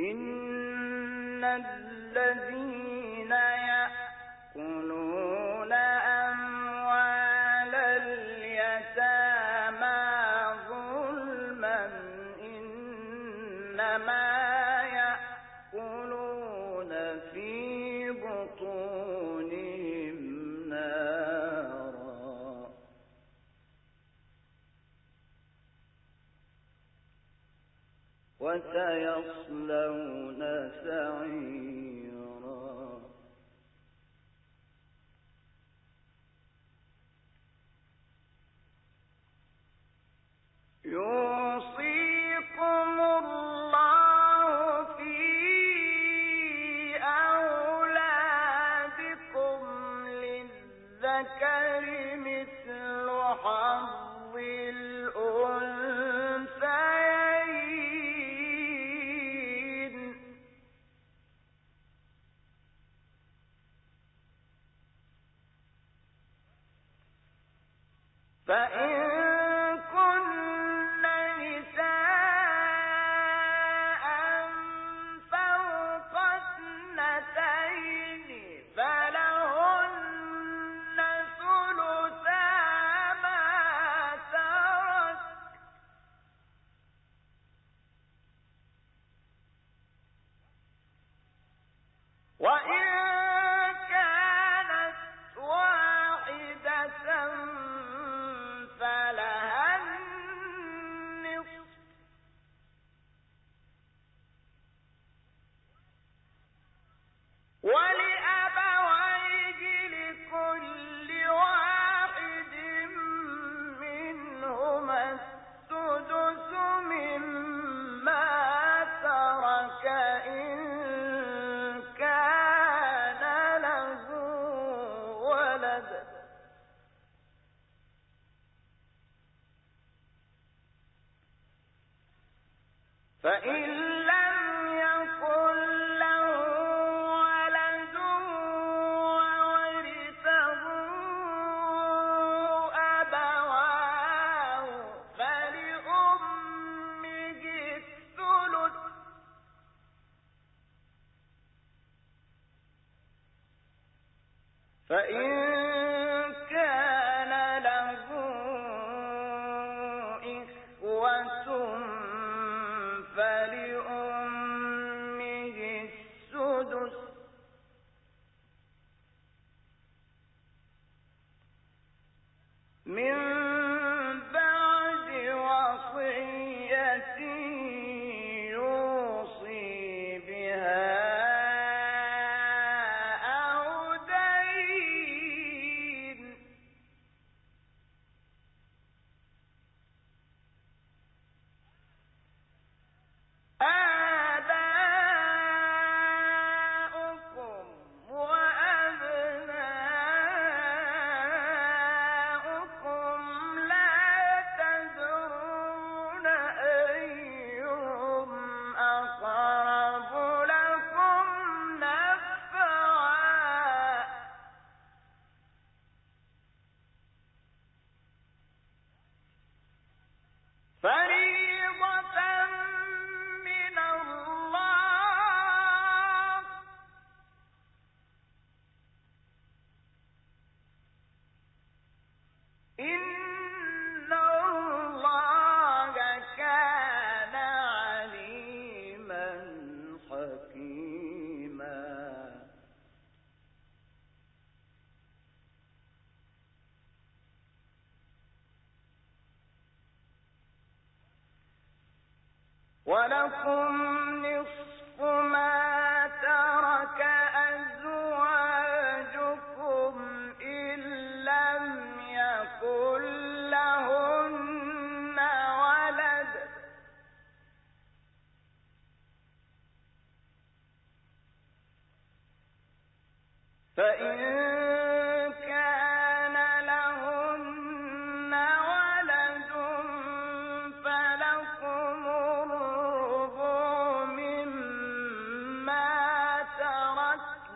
إن الذين يأكلون أموال اليتامى ظلما إنما يأكلون في بطونهم نارا وسيصلون سعيرا. يوصيكم الله في أولادكم للذكر مثل حظ الأنثيين فإن كن نساء فوق اثنتين فلهن ثلثا ما ترك وإن كانت واحدة فلها النصف ولأبويه لكل واحد منهما السدس مما ترك إن كان له ولد فإن لم يكن له ولد وورثه أبواه فلأمه الثلث فإن كان له إخوة فلأمه السدس من بعد وصية يوصي بها أو دين آباؤكم وأبناؤكم لا تدرون أيهم أقرب لكم نفعا فريضة من الله إن الله كان عليما حكيما. ولكم نصف ما ترك أزواجكم إن لم يكن لهن ولد فإن كان لهن ولد فلكم الربع مما تركن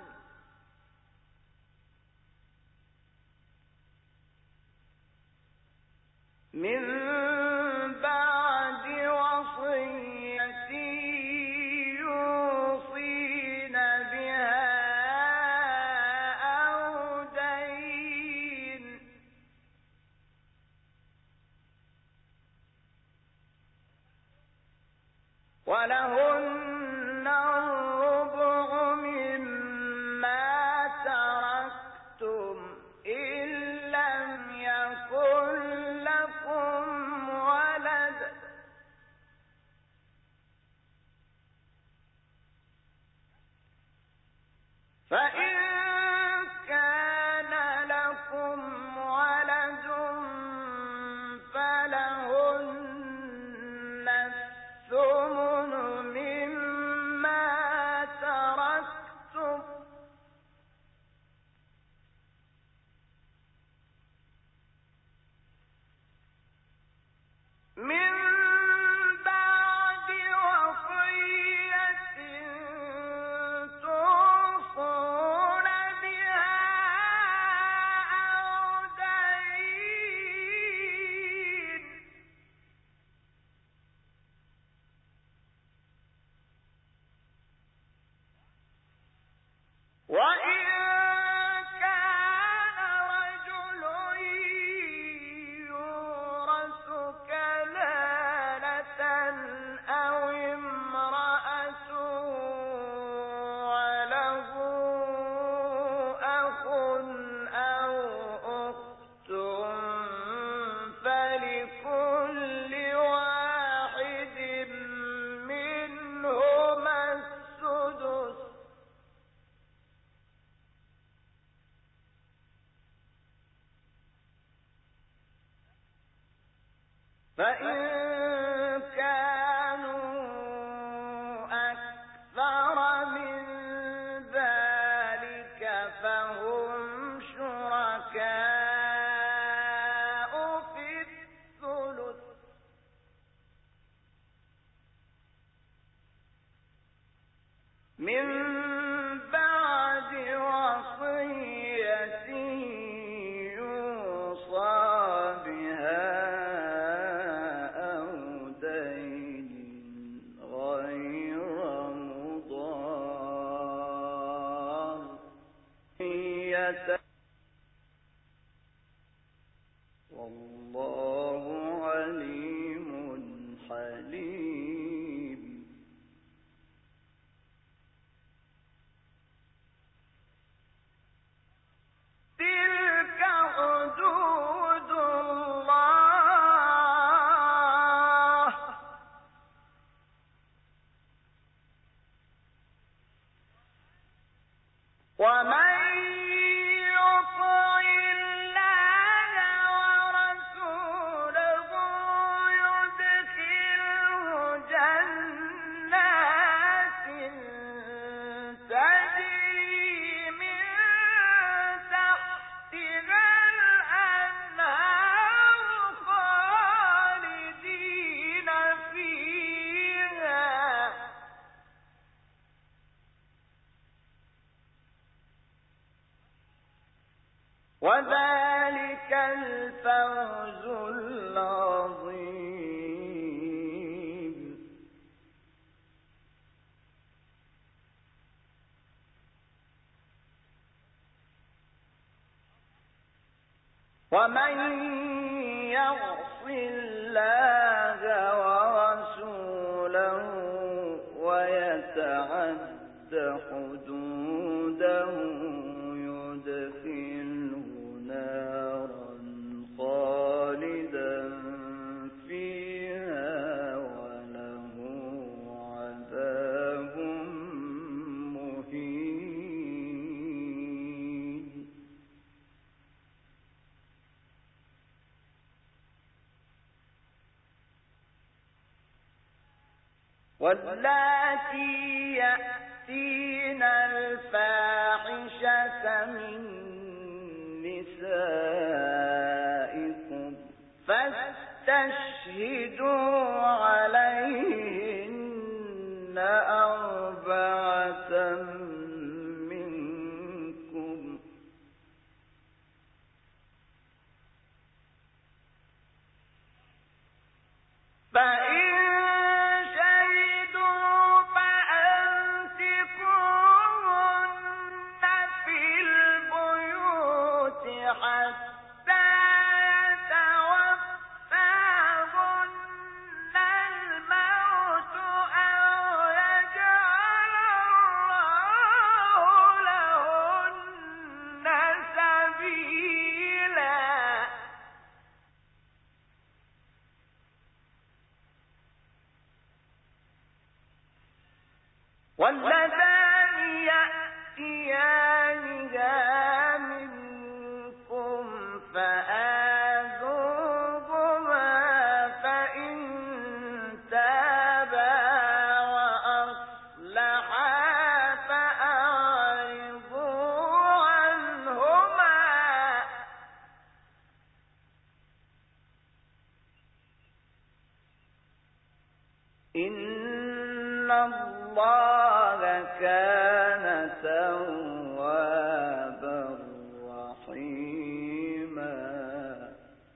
من بعد وصية يوصي ولهن الربع مما تركتم إن لم يكن لكم ولد فإن كان لكم ولد فلهن الثمن مما تركتم من بعد وصية توصون بها أو دين وإن كان رجل يورث كلالة أو امرأة وله أخ أو أخت فلكل واحد منهما السدس فإن كانوا أكثر من ذلك فهم شركاء في الثلث من بعد وصية يوصى بها أو دين غير مضار والله عليم حليم تلك حدود الله ومن يطع الله ورسوله يدخله جنات تجري من تحتها الأنهار خالدين فيها وذلك الفوز العظيم ومن يعص الله ورسوله ويتعد حدوده يدخله نارا خالدا فيها وله عذاب مهين واللاتي يأتين الفاحشة من نسائكم فاستشهدوا عليهن أربعة منكم فإن شهدوا فأمسكوهن في البيوت حتى يتوفاهن واللذان يأتيانها منكم فآذوهما فإن تابا وأصلحا فأعرضوا عنهما إن الله كان توابا رحيما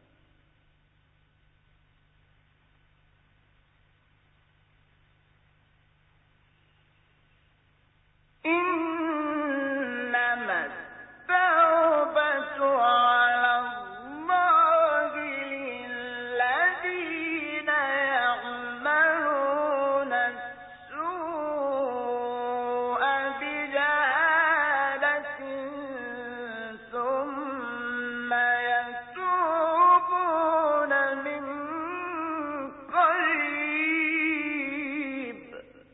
إنما التوبة على الله للذين يعملون السوء بجهالة ثم يتوبون من قريب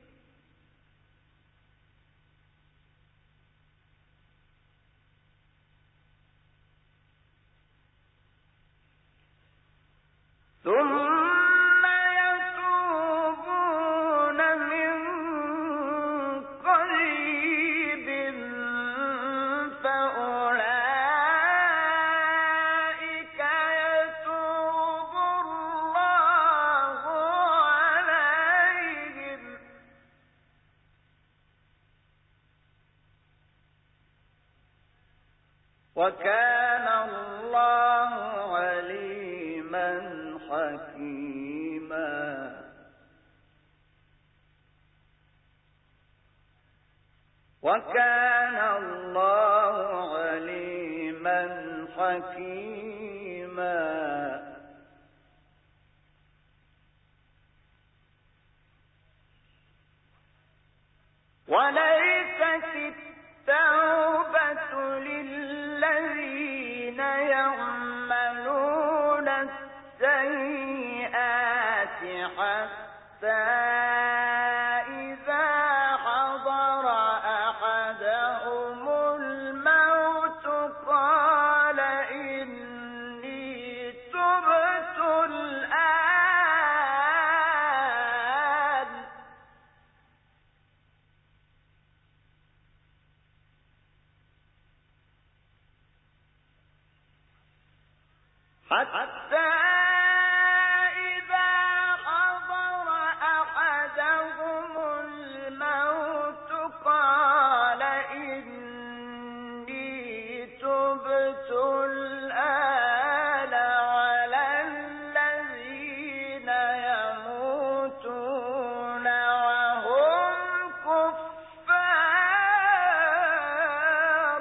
فأولئك يتوب الله عليهم وكان الله عليما حكيما وكان الله عليما حكيما وليست التوبة للذين يعملون السيئات حتى إذا حضر أحدهم الموت قال إني تبت الآن حتى إذا حضر أحدهم الموت قال إني تبت الآن على الذين يموتون وهم كفار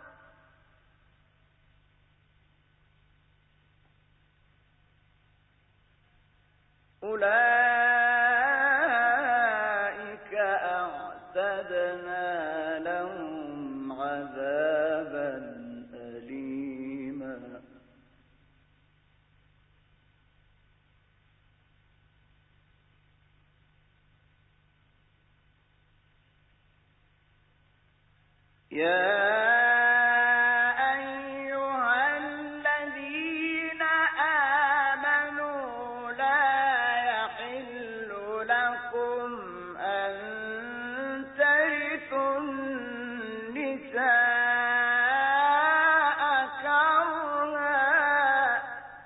أولئك أعتدنا لهم عذابا أليما يا أيها الذين آمنوا لا يحل لكم أن ترثوا النساء كرها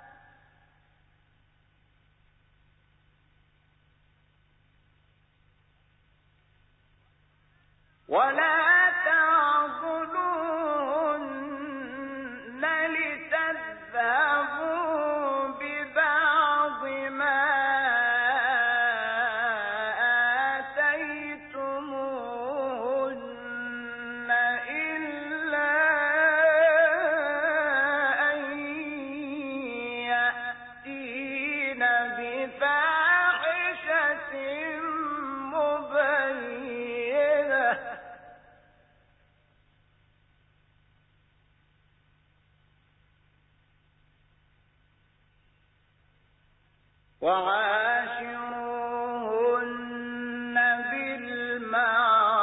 ولا تعضلوهن لتذهبوا ببعض ما آتيتموهن إلا أن يأتين بفاحشة مبينة وعاشروهن بالمعروف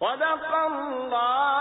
صدق الله